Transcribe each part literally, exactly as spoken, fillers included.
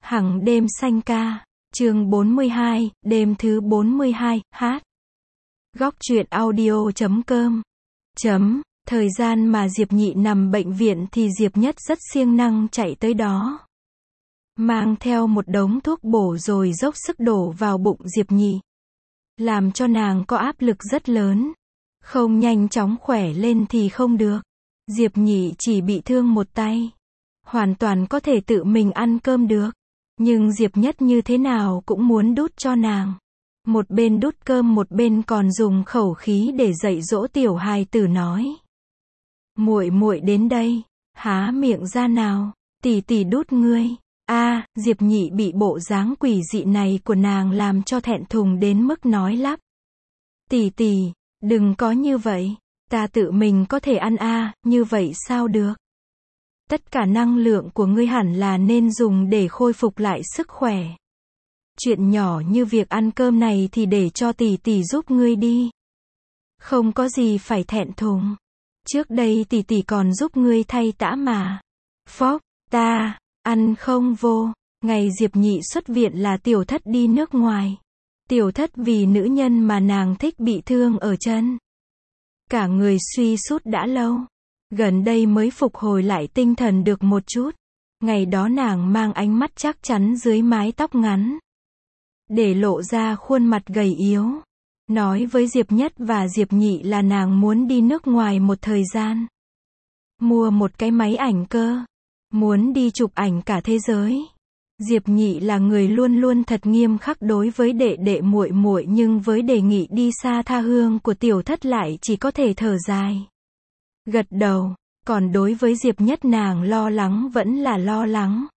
Hằng đêm xanh ca, chương bốn mươi hai, đêm thứ bốn mươi hai, hát. Góc truyện audio chấm com. Chấm, thời gian mà Diệp Nhị nằm bệnh viện thì Diệp Nhất rất siêng năng chạy tới đó. Mang theo một đống thuốc bổ rồi dốc sức đổ vào bụng Diệp Nhị. Làm cho nàng có áp lực rất lớn. Không nhanh chóng khỏe lên thì không được. Diệp Nhị chỉ bị thương một tay. Hoàn toàn có thể tự mình ăn cơm được. Nhưng Diệp Nhất như thế nào cũng muốn đút cho nàng. Một bên đút cơm một bên còn dùng khẩu khí để dạy dỗ tiểu hài tử nói. Muội muội đến đây, há miệng ra nào, tỷ tỷ đút ngươi. A, Diệp Nhị bị bộ dáng quỷ dị này của nàng làm cho thẹn thùng đến mức nói lắp. Tỷ tỷ, đừng có như vậy, ta tự mình có thể ăn a, như vậy sao được? Tất cả năng lượng của ngươi hẳn là nên dùng để khôi phục lại sức khỏe. Chuyện nhỏ như việc ăn cơm này thì để cho tỷ tỷ giúp ngươi đi. Không có gì phải thẹn thùng. Trước đây tỷ tỷ còn giúp ngươi thay tã mà. Phóc, ta, ăn không vô. Ngày Diệp Nhị xuất viện là tiểu thất đi nước ngoài. Tiểu thất vì nữ nhân mà nàng thích bị thương ở chân. Cả người suy sút đã lâu. Gần đây mới phục hồi lại tinh thần được một chút. Ngày đó nàng mang ánh mắt chắc chắn dưới mái tóc ngắn. Để lộ ra khuôn mặt gầy yếu. Nói với Diệp Nhất và Diệp Nhị là nàng muốn đi nước ngoài một thời gian. Mua một cái máy ảnh cơ. Muốn đi chụp ảnh cả thế giới. Diệp Nhị là người luôn luôn thật nghiêm khắc đối với đệ đệ muội muội, nhưng với đề nghị đi xa tha hương của tiểu thất lại chỉ có thể thở dài. Gật đầu, còn đối với Diệp Nhất nàng lo lắng vẫn là lo lắng.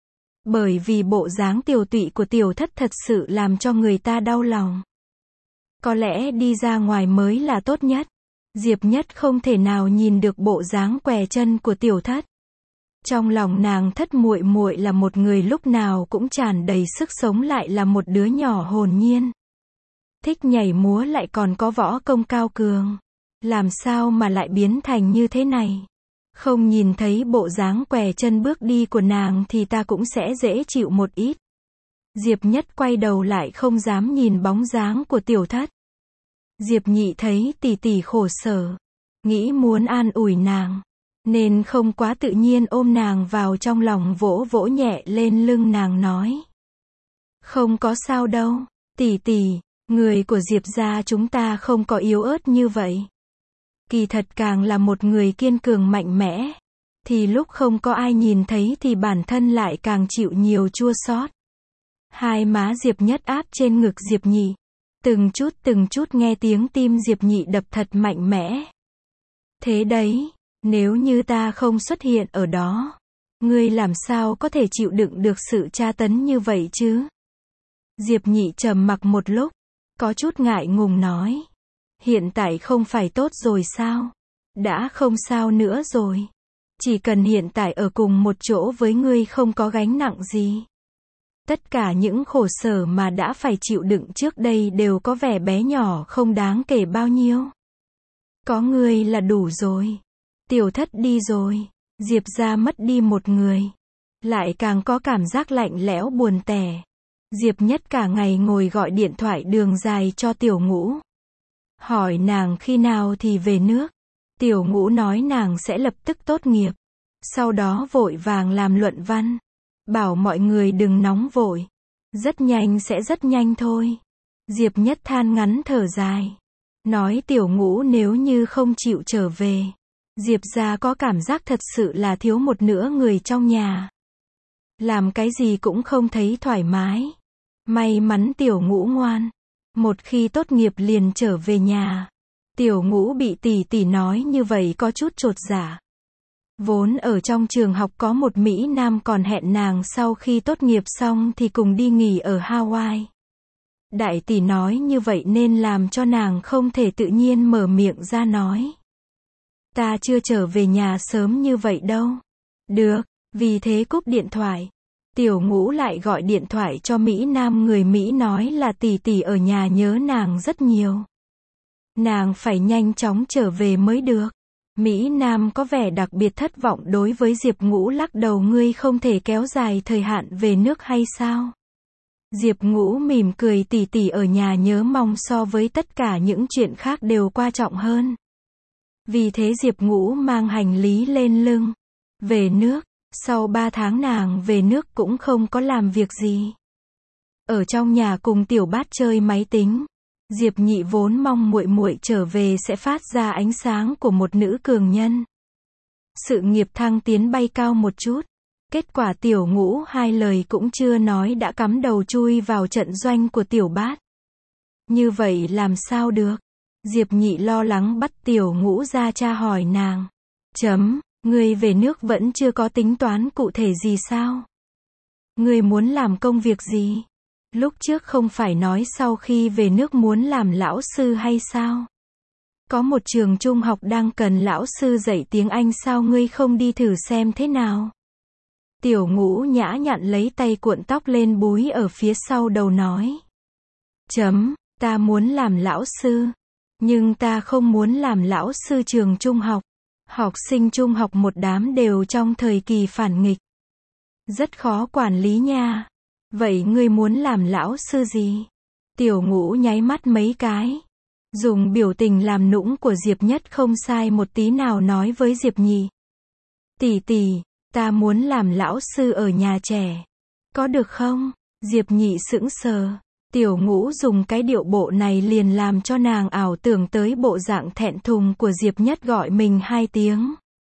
Bởi vì bộ dáng tiều tụy của tiểu thất thật sự làm cho người ta đau lòng. Có lẽ đi ra ngoài mới là tốt nhất. Diệp Nhất không thể nào nhìn được bộ dáng què chân của tiểu thất. Trong lòng nàng thất muội muội là một người lúc nào cũng tràn đầy sức sống, lại là một đứa nhỏ hồn nhiên. Thích nhảy múa lại còn có võ công cao cường. Làm sao mà lại biến thành như thế này? Không nhìn thấy bộ dáng què chân bước đi của nàng thì ta cũng sẽ dễ chịu một ít. Diệp Nhất quay đầu lại không dám nhìn bóng dáng của tiểu thất. Diệp Nhị thấy tỷ tỷ khổ sở, nghĩ muốn an ủi nàng, nên không quá tự nhiên ôm nàng vào trong lòng, vỗ vỗ nhẹ lên lưng nàng nói. Không có sao đâu, tỷ tỷ, người của Diệp gia chúng ta không có yếu ớt như vậy. Kỳ thật càng là một người kiên cường mạnh mẽ, thì lúc không có ai nhìn thấy thì bản thân lại càng chịu nhiều chua xót. Hai má Diệp Nhất áp trên ngực Diệp Nhị. Từng chút từng chút nghe tiếng tim Diệp Nhị đập thật mạnh mẽ. Thế đấy, nếu như ta không xuất hiện ở đó, ngươi làm sao có thể chịu đựng được sự tra tấn như vậy chứ? Diệp Nhị trầm mặc một lúc, có chút ngại ngùng nói. Hiện tại không phải tốt rồi sao? Đã không sao nữa rồi. Chỉ cần hiện tại ở cùng một chỗ với ngươi không có gánh nặng gì. Tất cả những khổ sở mà đã phải chịu đựng trước đây đều có vẻ bé nhỏ không đáng kể bao nhiêu. Có ngươi là đủ rồi. Tiểu thất đi rồi. Diệp gia mất đi một người. Lại càng có cảm giác lạnh lẽo buồn tẻ. Diệp Nhất cả ngày ngồi gọi điện thoại đường dài cho Tiểu Ngũ. Hỏi nàng khi nào thì về nước. Tiểu Ngũ nói nàng sẽ lập tức tốt nghiệp. Sau đó vội vàng làm luận văn. Bảo mọi người đừng nóng vội. Rất nhanh sẽ rất nhanh thôi. Diệp Nhất than ngắn thở dài. Nói Tiểu Ngũ nếu như không chịu trở về. Diệp gia có cảm giác thật sự là thiếu một nửa người trong nhà. Làm cái gì cũng không thấy thoải mái. May mắn Tiểu Ngũ ngoan. Một khi tốt nghiệp liền trở về nhà. Tiểu Ngũ bị tỷ tỷ nói như vậy có chút chột dạ. Vốn ở trong trường học có một Mỹ Nam còn hẹn nàng sau khi tốt nghiệp xong thì cùng đi nghỉ ở Hawaii. Đại tỷ nói như vậy nên làm cho nàng không thể tự nhiên mở miệng ra nói. Ta chưa trở về nhà sớm như vậy đâu. Được, vì thế cúp điện thoại. Tiểu Ngũ lại gọi điện thoại cho Mỹ Nam, người Mỹ nói là tỷ tỷ ở nhà nhớ nàng rất nhiều. Nàng phải nhanh chóng trở về mới được. Mỹ Nam có vẻ đặc biệt thất vọng đối với Diệp Ngũ, lắc đầu, ngươi không thể kéo dài thời hạn về nước hay sao? Diệp Ngũ mỉm cười, tỷ tỷ ở nhà nhớ mong so với tất cả những chuyện khác đều quan trọng hơn. Vì thế Diệp Ngũ mang hành lý lên lưng, về nước. Sau ba tháng nàng về nước cũng không có làm việc gì. Ở trong nhà cùng Tiểu Bát chơi máy tính. Diệp Nhị vốn mong muội muội trở về sẽ phát ra ánh sáng của một nữ cường nhân. Sự nghiệp thăng tiến bay cao một chút. Kết quả Tiểu Ngũ hai lời cũng chưa nói đã cắm đầu chui vào trận doanh của Tiểu Bát. Như vậy làm sao được? Diệp Nhị lo lắng bắt Tiểu Ngũ ra tra hỏi nàng. Chấm, ngươi về nước vẫn chưa có tính toán cụ thể gì sao? Ngươi muốn làm công việc gì? Lúc trước không phải nói sau khi về nước muốn làm lão sư hay sao? Có một trường trung học đang cần lão sư dạy tiếng Anh, sao ngươi không đi thử xem thế nào? Tiểu Ngũ nhã nhặn lấy tay cuộn tóc lên búi ở phía sau đầu nói. Chấm, ta muốn làm lão sư. Nhưng ta không muốn làm lão sư trường trung học. Học sinh trung học một đám đều trong thời kỳ phản nghịch. Rất khó quản lý nha. Vậy ngươi muốn làm lão sư gì? Tiểu Ngũ nháy mắt mấy cái. Dùng biểu tình làm nũng của Diệp Nhất không sai một tí nào nói với Diệp Nhị. Tỷ tỷ, ta muốn làm lão sư ở nhà trẻ. Có được không? Diệp Nhị sững sờ. Tiểu Ngũ dùng cái điệu bộ này liền làm cho nàng ảo tưởng tới bộ dạng thẹn thùng của Diệp Nhất gọi mình hai tiếng.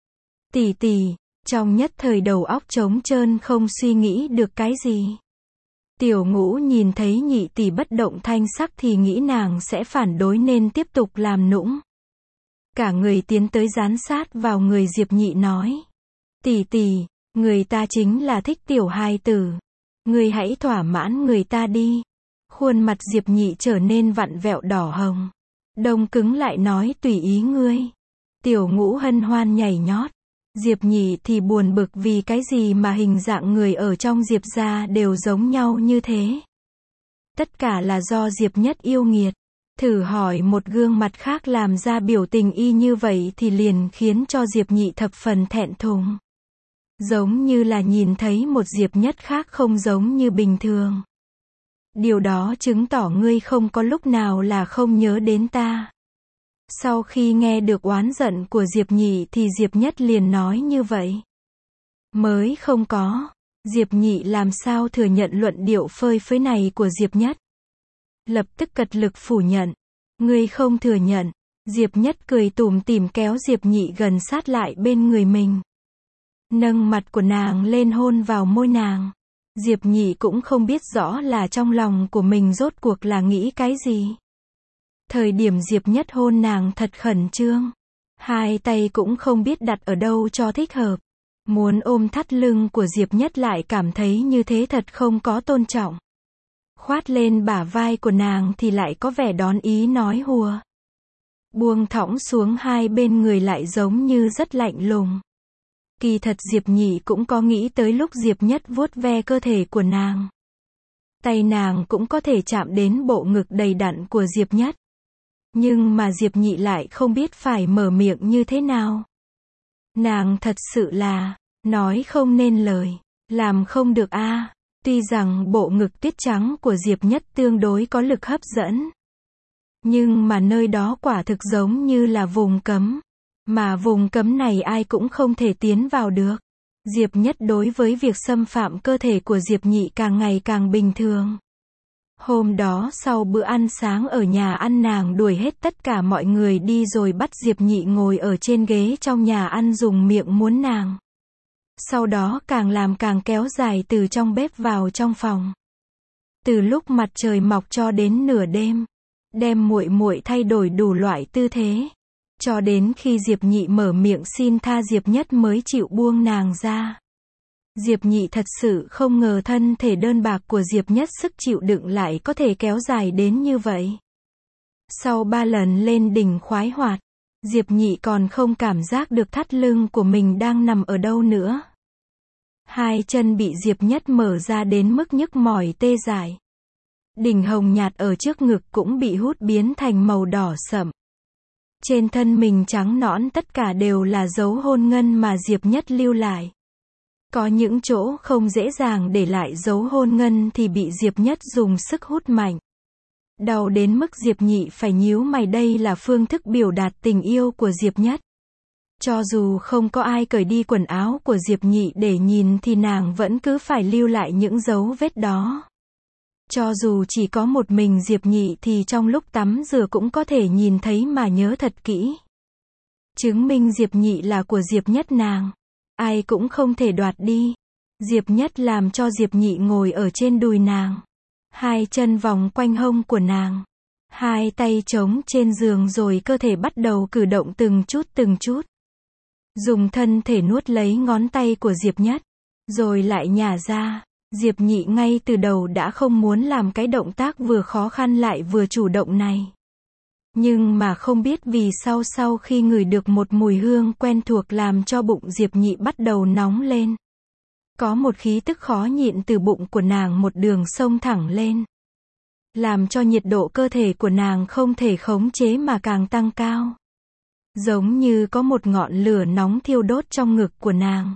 Tỷ tỷ, trong nhất thời đầu óc trống trơn không suy nghĩ được cái gì. Tiểu Ngũ nhìn thấy Nhị tỷ bất động thanh sắc thì nghĩ nàng sẽ phản đối nên tiếp tục làm nũng. Cả người tiến tới dán sát vào người Diệp Nhị nói. Tỷ tỷ, người ta chính là thích tiểu hài tử. Người hãy thỏa mãn người ta đi. Khuôn mặt Diệp Nhị trở nên vặn vẹo đỏ hồng. Đông cứng lại nói tùy ý ngươi. Tiểu Ngũ hân hoan nhảy nhót. Diệp Nhị thì buồn bực vì cái gì mà hình dạng người ở trong Diệp gia đều giống nhau như thế. Tất cả là do Diệp Nhất yêu nghiệt. Thử hỏi một gương mặt khác làm ra biểu tình y như vậy thì liền khiến cho Diệp Nhị thập phần thẹn thùng. Giống như là nhìn thấy một Diệp Nhất khác không giống như bình thường. Điều đó chứng tỏ ngươi không có lúc nào là không nhớ đến ta. Sau khi nghe được oán giận của Diệp Nhị thì Diệp Nhất liền nói như vậy. Mới không có. Diệp Nhị làm sao thừa nhận luận điệu phơi phới này của Diệp Nhất. Lập tức cật lực phủ nhận. Ngươi không thừa nhận. Diệp Nhất cười tủm tỉm kéo Diệp Nhị gần sát lại bên người mình. Nâng mặt của nàng lên hôn vào môi nàng. Diệp Nhị cũng không biết rõ là trong lòng của mình rốt cuộc là nghĩ cái gì. Thời điểm Diệp Nhất hôn nàng thật khẩn trương. Hai tay cũng không biết đặt ở đâu cho thích hợp. Muốn ôm thắt lưng của Diệp Nhất lại cảm thấy như thế thật không có tôn trọng. Khoát lên bả vai của nàng thì lại có vẻ đón ý nói hùa. Buông thõng xuống hai bên người lại giống như rất lạnh lùng. Kỳ thật Diệp Nhị cũng có nghĩ tới lúc Diệp Nhất vuốt ve cơ thể của nàng. Tay nàng cũng có thể chạm đến bộ ngực đầy đặn của Diệp Nhất. Nhưng mà Diệp Nhị lại không biết phải mở miệng như thế nào. Nàng thật sự là, nói không nên lời, làm không được a. À. Tuy rằng bộ ngực tuyết trắng của Diệp Nhất tương đối có lực hấp dẫn. Nhưng mà nơi đó quả thực giống như là vùng cấm. Mà vùng cấm này ai cũng không thể tiến vào được. Diệp Nhất đối với việc xâm phạm cơ thể của Diệp Nhị càng ngày càng bình thường. Hôm đó sau bữa ăn sáng ở nhà ăn nàng đuổi hết tất cả mọi người đi rồi bắt Diệp Nhị ngồi ở trên ghế trong nhà ăn dùng miệng muốn nàng. Sau đó càng làm càng kéo dài từ trong bếp vào trong phòng. Từ lúc mặt trời mọc cho đến nửa đêm, đem muội muội thay đổi đủ loại tư thế. Cho đến khi Diệp Nhị mở miệng xin tha Diệp Nhất mới chịu buông nàng ra. Diệp Nhị thật sự không ngờ thân thể đơn bạc của Diệp Nhất sức chịu đựng lại có thể kéo dài đến như vậy. Sau ba lần lên đỉnh khoái hoạt, Diệp Nhị còn không cảm giác được thắt lưng của mình đang nằm ở đâu nữa. Hai chân bị Diệp Nhất mở ra đến mức nhức mỏi tê dại. Đỉnh hồng nhạt ở trước ngực cũng bị hút biến thành màu đỏ sậm. Trên thân mình trắng nõn tất cả đều là dấu hôn ngân mà Diệp Nhất lưu lại. Có những chỗ không dễ dàng để lại dấu hôn ngân thì bị Diệp Nhất dùng sức hút mạnh. Đau đến mức Diệp Nhị phải nhíu mày, đây là phương thức biểu đạt tình yêu của Diệp Nhất. Cho dù không có ai cởi đi quần áo của Diệp Nhị để nhìn thì nàng vẫn cứ phải lưu lại những dấu vết đó. Cho dù chỉ có một mình Diệp Nhị thì trong lúc tắm rửa cũng có thể nhìn thấy mà nhớ thật kỹ. Chứng minh Diệp Nhị là của Diệp Nhất nàng. Ai cũng không thể đoạt đi. Diệp Nhất làm cho Diệp Nhị ngồi ở trên đùi nàng. Hai chân vòng quanh hông của nàng. Hai tay trống trên giường rồi cơ thể bắt đầu cử động từng chút từng chút. Dùng thân thể nuốt lấy ngón tay của Diệp Nhất. Rồi lại nhả ra. Diệp Nhị ngay từ đầu đã không muốn làm cái động tác vừa khó khăn lại vừa chủ động này. Nhưng mà không biết vì sao sau khi ngửi được một mùi hương quen thuộc làm cho bụng Diệp Nhị bắt đầu nóng lên. Có một khí tức khó nhịn từ bụng của nàng một đường xông thẳng lên. Làm cho nhiệt độ cơ thể của nàng không thể khống chế mà càng tăng cao. Giống như có một ngọn lửa nóng thiêu đốt trong ngực của nàng.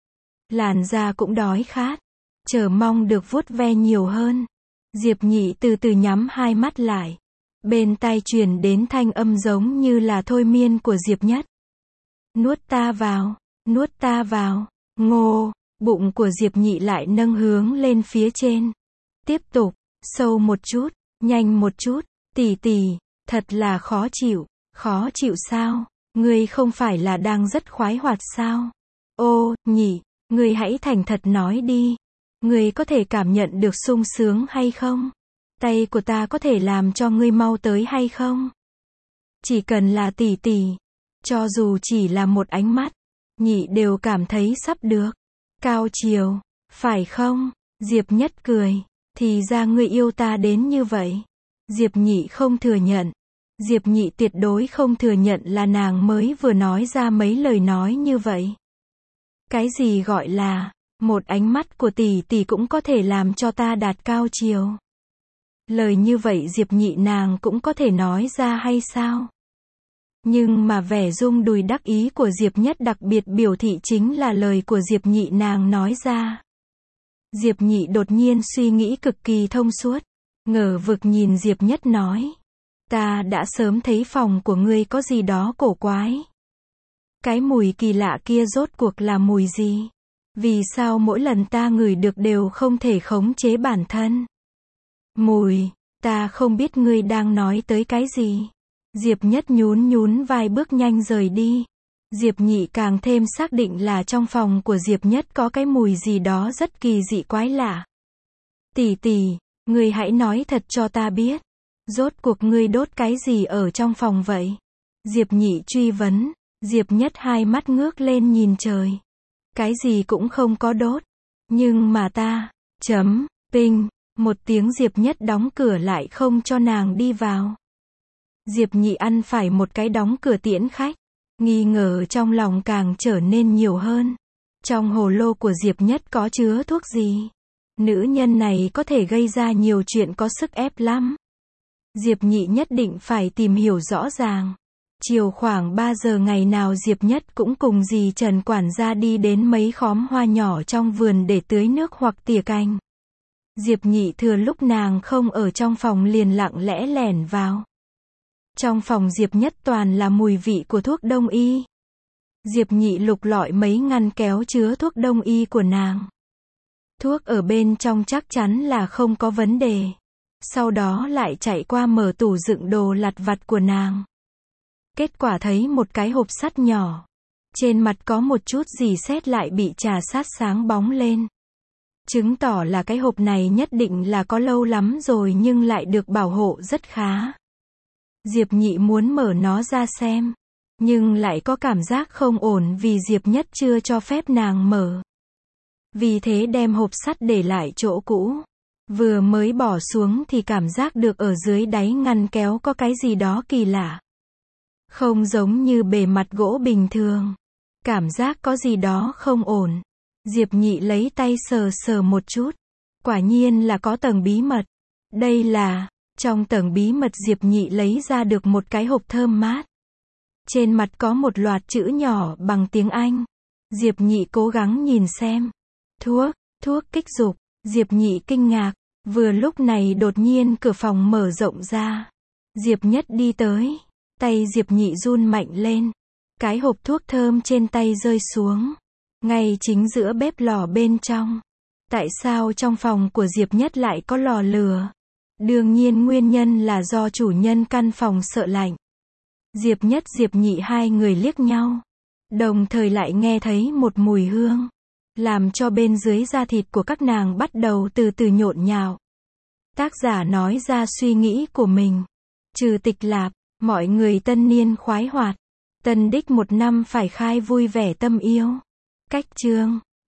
Làn da cũng đói khát. Chờ mong được vuốt ve nhiều hơn. Diệp Nhị từ từ nhắm hai mắt lại. Bên tai truyền đến thanh âm giống như là thôi miên của Diệp Nhất. Nuốt ta vào, nuốt ta vào, ngô, bụng của Diệp Nhị lại nâng hướng lên phía trên. Tiếp tục, sâu một chút, nhanh một chút, tỉ tỉ, thật là khó chịu, khó chịu sao, ngươi không phải là đang rất khoái hoạt sao? Ô, Nhị, ngươi hãy thành thật nói đi. Ngươi có thể cảm nhận được sung sướng hay không? Tay của ta có thể làm cho ngươi mau tới hay không? Chỉ cần là tỉ tỉ, cho dù chỉ là một ánh mắt, Nhị đều cảm thấy sắp được. Cao chiều, phải không? Diệp Nhất cười. Thì ra ngươi yêu ta đến như vậy. Diệp Nhị không thừa nhận. Diệp Nhị tuyệt đối không thừa nhận là nàng mới vừa nói ra mấy lời nói như vậy. Cái gì gọi là một ánh mắt của tỷ tỷ cũng có thể làm cho ta đạt cao chiều. Lời như vậy Diệp Nhị nàng cũng có thể nói ra hay sao? Nhưng mà vẻ rung đùi đắc ý của Diệp Nhất đặc biệt biểu thị chính là lời của Diệp Nhị nàng nói ra. Diệp Nhị đột nhiên suy nghĩ cực kỳ thông suốt. Ngờ vực nhìn Diệp Nhất nói. Ta đã sớm thấy phòng của ngươi có gì đó cổ quái. Cái mùi kỳ lạ kia rốt cuộc là mùi gì? Vì sao mỗi lần ta ngửi được đều không thể khống chế bản thân? Mùi, ta không biết ngươi đang nói tới cái gì. Diệp Nhất nhún nhún vai bước nhanh rời đi. Diệp Nhị càng thêm xác định là trong phòng của Diệp Nhất có cái mùi gì đó rất kỳ dị quái lạ. Tỷ tỷ, ngươi hãy nói thật cho ta biết. Rốt cuộc ngươi đốt cái gì ở trong phòng vậy? Diệp Nhị truy vấn. Diệp Nhất hai mắt ngước lên nhìn trời. Cái gì cũng không có đốt. Nhưng mà ta, chấm, pinh, một tiếng Diệp Nhất đóng cửa lại không cho nàng đi vào. Diệp Nhị ăn phải một cái đóng cửa tiễn khách. Nghi ngờ trong lòng càng trở nên nhiều hơn. Trong hồ lô của Diệp Nhất có chứa thuốc gì? Nữ nhân này có thể gây ra nhiều chuyện có sức ép lắm. Diệp Nhị nhất định phải tìm hiểu rõ ràng. Chiều khoảng ba giờ ngày nào Diệp Nhất cũng cùng dì Trần quản gia đi đến mấy khóm hoa nhỏ trong vườn để tưới nước hoặc tỉa cành. Diệp Nhị thừa lúc nàng không ở trong phòng liền lặng lẽ lẻn vào. Trong phòng Diệp Nhất toàn là mùi vị của thuốc đông y. Diệp Nhị lục lọi mấy ngăn kéo chứa thuốc đông y của nàng. Thuốc ở bên trong chắc chắn là không có vấn đề. Sau đó lại chạy qua mở tủ đựng đồ lặt vặt của nàng. Kết quả thấy một cái hộp sắt nhỏ. Trên mặt có một chút gì sét lại bị trà sát sáng bóng lên. Chứng tỏ là cái hộp này nhất định là có lâu lắm rồi nhưng lại được bảo hộ rất khá. Diệp Nhị muốn mở nó ra xem. Nhưng lại có cảm giác không ổn vì Diệp Nhất chưa cho phép nàng mở. Vì thế đem hộp sắt để lại chỗ cũ. Vừa mới bỏ xuống thì cảm giác được ở dưới đáy ngăn kéo có cái gì đó kỳ lạ. Không giống như bề mặt gỗ bình thường. Cảm giác có gì đó không ổn. Diệp Nhị lấy tay sờ sờ một chút. Quả nhiên là có tầng bí mật. Đây là, trong tầng bí mật Diệp Nhị lấy ra được một cái hộp thơm mát. Trên mặt có một loạt chữ nhỏ bằng tiếng Anh. Diệp Nhị cố gắng nhìn xem. Thuốc, thuốc kích dục. Diệp Nhị kinh ngạc. Vừa lúc này đột nhiên cửa phòng mở rộng ra. Diệp Nhất đi tới. Tay Diệp Nhị run mạnh lên. Cái hộp thuốc thơm trên tay rơi xuống. Ngay chính giữa bếp lò bên trong. Tại sao trong phòng của Diệp Nhất lại có lò lửa? Đương nhiên nguyên nhân là do chủ nhân căn phòng sợ lạnh. Diệp Nhất Diệp Nhị hai người liếc nhau. Đồng thời lại nghe thấy một mùi hương. Làm cho bên dưới da thịt của các nàng bắt đầu từ từ nhộn nhạo. Tác giả nói ra suy nghĩ của mình. Trừ Tịch Lạp, mọi người tân niên khoái hoạt. Tân đích một năm phải khai vui vẻ tâm yêu. Cách chương